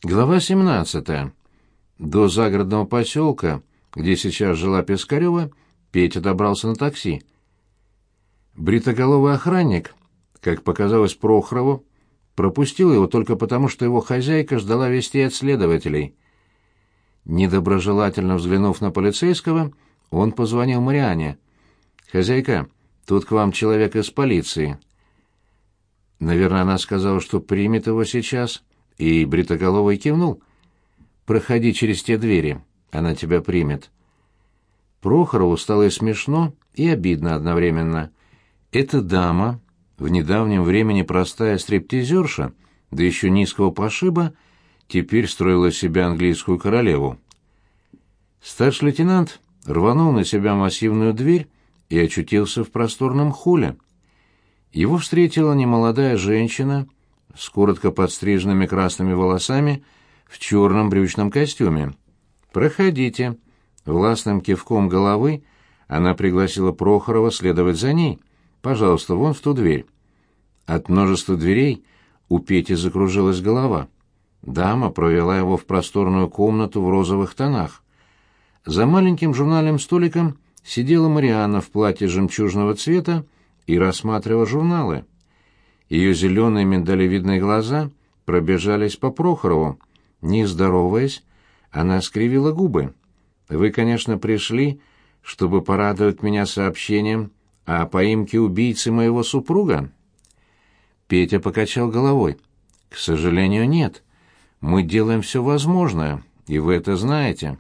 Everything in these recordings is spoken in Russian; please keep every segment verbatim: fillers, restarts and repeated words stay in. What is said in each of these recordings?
Глава семнадцатая. До загородного поселка, где сейчас жила Пискарева, Петя добрался на такси. Бритоголовый охранник, как показалось Прохорову, пропустил его только потому, что его хозяйка ждала вестей от следователей. Недоброжелательно взглянув на полицейского, он позвонил Марианне. «Хозяйка, тут к вам человек из полиции». Наверное, она сказала, что примет его сейчас, и Бритоголовый кивнул. «Проходи через те двери, она тебя примет». Прохорову стало и смешно, и обидно одновременно. Эта дама, в недавнем времени простая стриптизерша, да еще низкого пошиба, теперь строила из себя английскую королеву. Старший лейтенант рванул на себя массивную дверь и очутился в просторном холле. Его встретила немолодая женщина с коротко подстриженными красными волосами в черном брючном костюме. «Проходите». Властным кивком головы она пригласила Прохорова следовать за ней. «Пожалуйста, вон в ту дверь». От множества дверей у Пети закружилась голова. Дама провела его в просторную комнату в розовых тонах. За маленьким журнальным столиком сидела Марианна в платье жемчужного цвета и рассматривала журналы. Ее зеленые миндалевидные глаза пробежались по Прохорову. Не здороваясь, она скривила губы. «Вы, конечно, пришли, чтобы порадовать меня сообщением о поимке убийцы моего супруга?» Петя покачал головой. «К сожалению, нет. Мы делаем все возможное, и вы это знаете».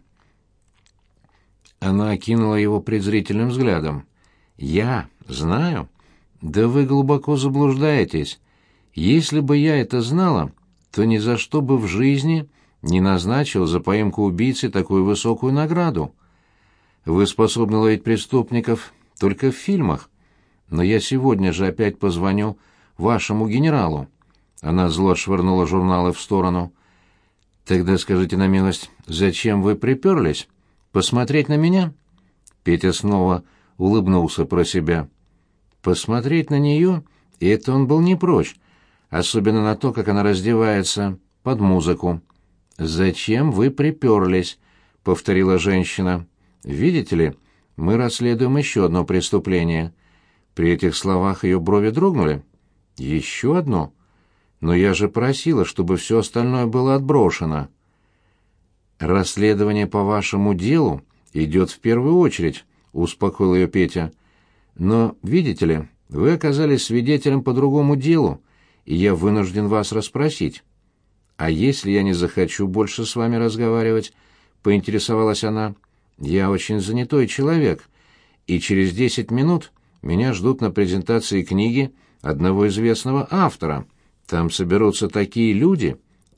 Она окинула его презрительным взглядом. «Я знаю? Да вы глубоко заблуждаетесь. Если бы я это знала, то ни за что бы в жизни не назначил за поимку убийцы такую высокую награду. Вы способны ловить преступников только в фильмах. Но я сегодня же опять позвоню вашему генералу». Она зло швырнула журналы в сторону. «Тогда скажите на милость, зачем вы приперлись? Посмотреть на меня?» Петя снова улыбнулся про себя. Посмотреть на нее, и это он был не прочь, особенно на то, как она раздевается под музыку. «Зачем вы приперлись?» — повторила женщина. «Видите ли, мы расследуем еще одно преступление». При этих словах ее брови дрогнули. «Еще одно? Но я же просила, чтобы все остальное было отброшено». «Расследование по вашему делу идет в первую очередь», — успокоил ее Петя. «Но, видите ли, вы оказались свидетелем по другому делу, и я вынужден вас расспросить». «А если я не захочу больше с вами разговаривать?» — поинтересовалась она. «Я очень занятой человек, и через десять минут меня ждут на презентации книги одного известного автора. Там соберутся такие люди.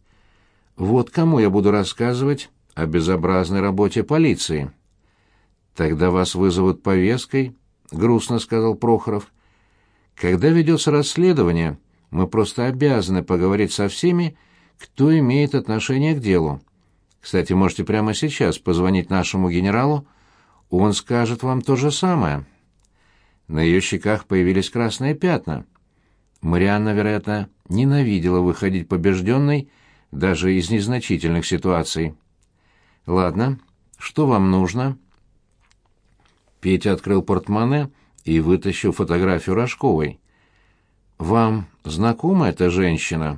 Вот кому я буду рассказывать о безобразной работе полиции». «Тогда вас вызовут повесткой», — грустно сказал Прохоров. «Когда ведется расследование, мы просто обязаны поговорить со всеми, кто имеет отношение к делу. Кстати, можете прямо сейчас позвонить нашему генералу, он скажет вам то же самое». На ее щеках появились красные пятна. Марианна, вероятно, ненавидела выходить побежденной даже из незначительных ситуаций. «Ладно, что вам нужно?» Петя открыл портмоне и вытащил фотографию Рожковой. «Вам знакома эта женщина?»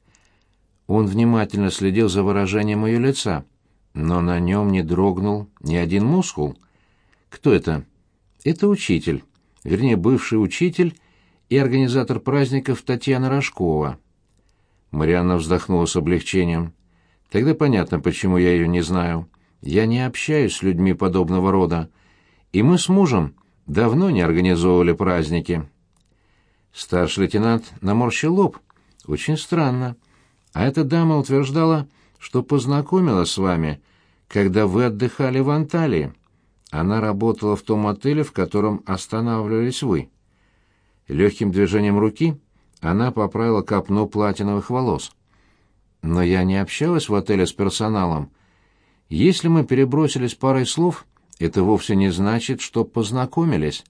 Он внимательно следил за выражением ее лица, но на нем не дрогнул ни один мускул. «Кто это?» «Это учитель, вернее, бывший учитель и организатор праздников Татьяна Рожкова». Марианна вздохнула с облегчением. «Тогда понятно, почему я ее не знаю. Я не общаюсь с людьми подобного рода, и мы с мужем давно не организовывали праздники». Старший лейтенант наморщил лоб. «Очень странно. А эта дама утверждала, что познакомилась с вами, когда вы отдыхали в Анталии. Она работала в том отеле, в котором останавливались вы». Легким движением руки она поправила копну платиновых волос. «Но я не общалась в отеле с персоналом. Если мы перебросились парой слов, это вовсе не значит, что познакомились».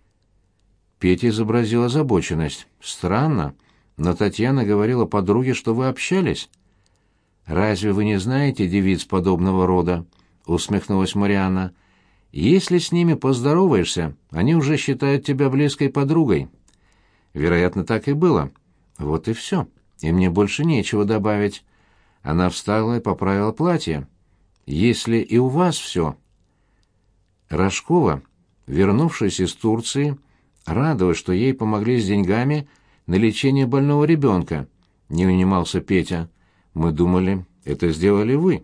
Петя изобразил озабоченность. «Странно, но Татьяна говорила подруге, что вы общались». «Разве вы не знаете девиц подобного рода?» — усмехнулась Марианна. «Если с ними поздороваешься, они уже считают тебя близкой подругой». Вероятно, так и было. Вот и все. И мне больше нечего добавить. Она встала и поправила платье. «Если и у вас все...» Рожкова, вернувшись из Турции, радовалась, что ей помогли с деньгами на лечение больного ребенка. Не унимался Петя. «Мы думали, это сделали вы».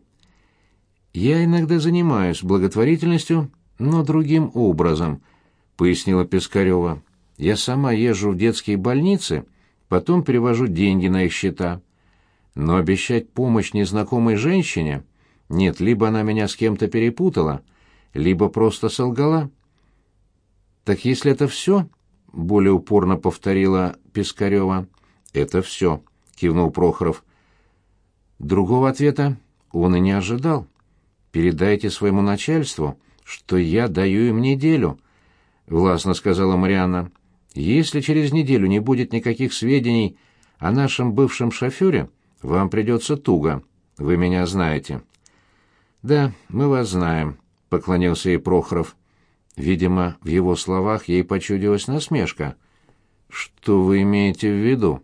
«Я иногда занимаюсь благотворительностью, но другим образом», — пояснила Пискарева. «Я сама езжу в детские больницы, потом перевожу деньги на их счета. Но обещать помощь незнакомой женщине... Нет, либо она меня с кем-то перепутала, либо просто солгала». «Так если это все?» — более упорно повторила Пискарева. «Это все», — кивнул Прохоров. Другого ответа он и не ожидал. «Передайте своему начальству, что я даю им неделю», — властно сказала Марианна. «Если через неделю не будет никаких сведений о нашем бывшем шофере, вам придется туго. Вы меня знаете». «Да, мы вас знаем», — поклонился ей Прохоров. Видимо, в его словах ей почудилась насмешка. «Что вы имеете в виду?»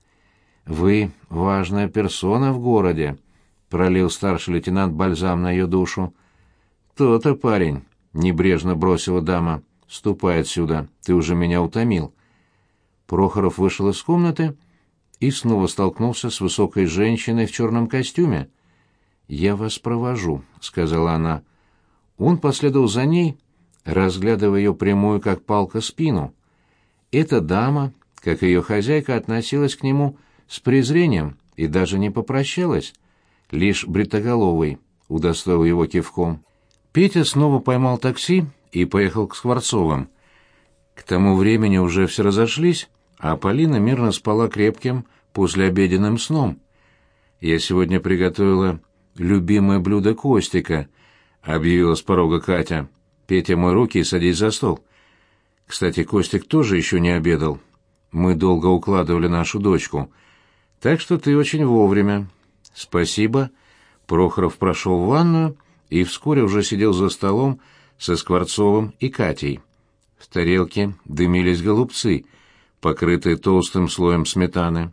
«Вы важная персона в городе», — пролил старший лейтенант бальзам на ее душу. «То-то, парень», — небрежно бросила дама. «Ступай отсюда, ты уже меня утомил». Прохоров вышел из комнаты и снова столкнулся с высокой женщиной в черном костюме. «Я вас провожу», — сказала она. Он последовал за ней, разглядывая ее прямую, как палка, спину. Эта дама, как и ее хозяйка, относилась к нему с презрением и даже не попрощалась. Лишь бритоголовый удостоил его кивком. Петя снова поймал такси и поехал к Скворцовым. К тому времени уже все разошлись, а Полина мирно спала крепким послеобеденным сном. «Я сегодня приготовила любимое блюдо Костика», — объявила с порога Катя. «Петя, мой руки и садись за стол. Кстати, Костик тоже еще не обедал. Мы долго укладывали нашу дочку. Так что ты очень вовремя». «Спасибо». Прохоров прошел в ванную и вскоре уже сидел за столом со Скворцовым и Катей. В тарелке дымились голубцы, покрытые толстым слоем сметаны.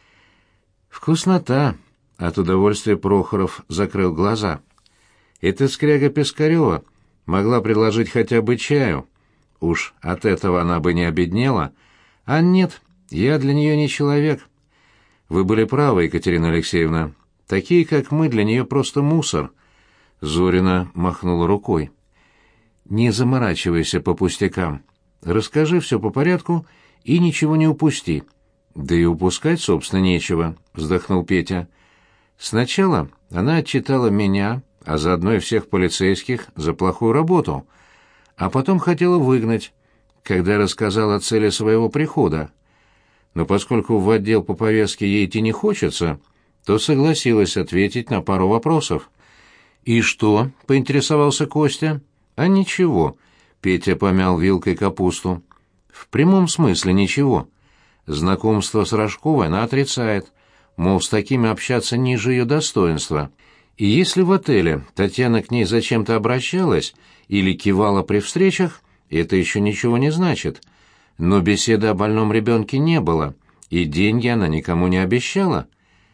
«Вкуснота!» — от удовольствия Прохоров закрыл глаза. «Эта скряга Пискарева могла предложить хотя бы чаю. Уж от этого она бы не обеднела. А нет, я для нее не человек. Вы были правы, Екатерина Алексеевна. Такие, как мы, для нее просто мусор». Зорина махнула рукой. «Не заморачивайся по пустякам. Расскажи все по порядку и ничего не упусти». «Да и упускать, собственно, нечего», — вздохнул Петя. «Сначала она отчитала меня, а заодно и всех полицейских, за плохую работу, а потом хотела выгнать, когда рассказал о цели своего прихода. Но поскольку в отдел по повестке ей идти не хочется, то согласилась ответить на пару вопросов». «И что?» — поинтересовался Костя. «А ничего», — Петя помял вилкой капусту. «В прямом смысле ничего. Знакомство с Рожковой она отрицает, мол, с такими общаться ниже ее достоинства. И если в отеле Татьяна к ней зачем-то обращалась или кивала при встречах, это еще ничего не значит. Но беседы о больном ребенке не было, и деньги она никому не обещала».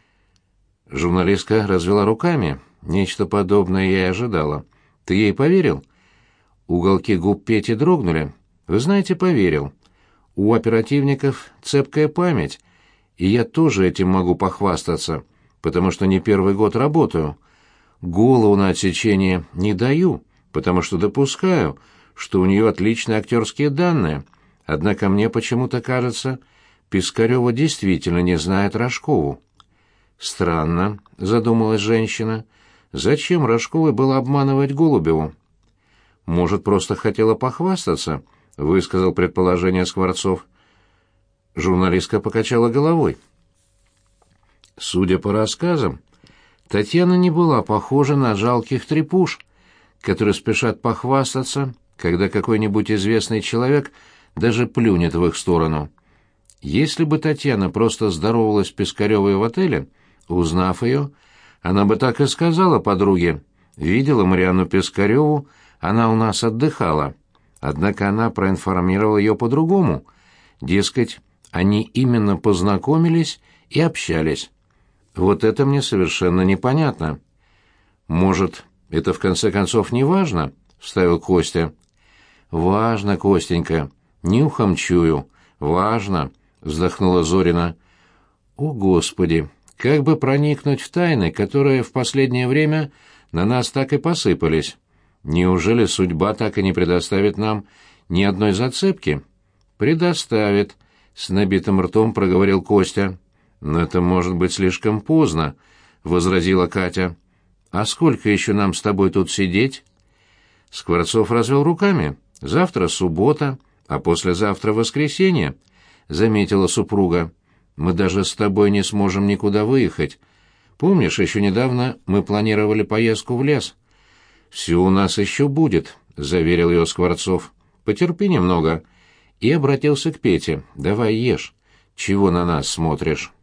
Журналистка развела руками. Нечто подобное я и ожидала. «Ты ей поверил?» Уголки губ Пети дрогнули. «Вы знаете, поверил. У оперативников цепкая память, и я тоже этим могу похвастаться, потому что не первый год работаю. Голову на отсечение не даю, потому что допускаю, что у нее отличные актерские данные. Однако мне почему-то кажется, Пискарева действительно не знает Рожкову». «Странно», — задумалась женщина. «Зачем Рожковой было обманывать Голубеву?» «Может, просто хотела похвастаться?» — высказал предположение Скворцов. Журналистка покачала головой. Судя по рассказам, Татьяна не была похожа на жалких трепуш, которые спешат похвастаться, когда какой-нибудь известный человек даже плюнет в их сторону. Если бы Татьяна просто здоровалась с Пискаревой в отеле, узнав ее, Она бы так и сказала подруге. Видела Марианну Пискареву, она у нас отдыхала. Однако она проинформировала ее по-другому. Дескать, они именно познакомились и общались. Вот это мне совершенно непонятно. Может, это в конце концов не важно? Вставил Костя. Важно, Костенька, нюхом чую. Важно, вздохнула Зорина. О, Господи, как бы проникнуть в тайны, которые в последнее время на нас так и посыпались? Неужели судьба так и не предоставит нам ни одной зацепки? Предоставит, с набитым ртом проговорил Костя. Но это может быть слишком поздно, возразила Катя. А сколько еще нам с тобой тут сидеть? Скворцов развел руками. Завтра суббота, а послезавтра воскресенье, заметила супруга. Мы даже с тобой не сможем никуда выехать. Помнишь, еще недавно мы планировали поездку в лес? Все у нас еще будет, заверил ее Скворцов. Потерпи немного. И обратился к Пете. Давай ешь. Чего на нас смотришь?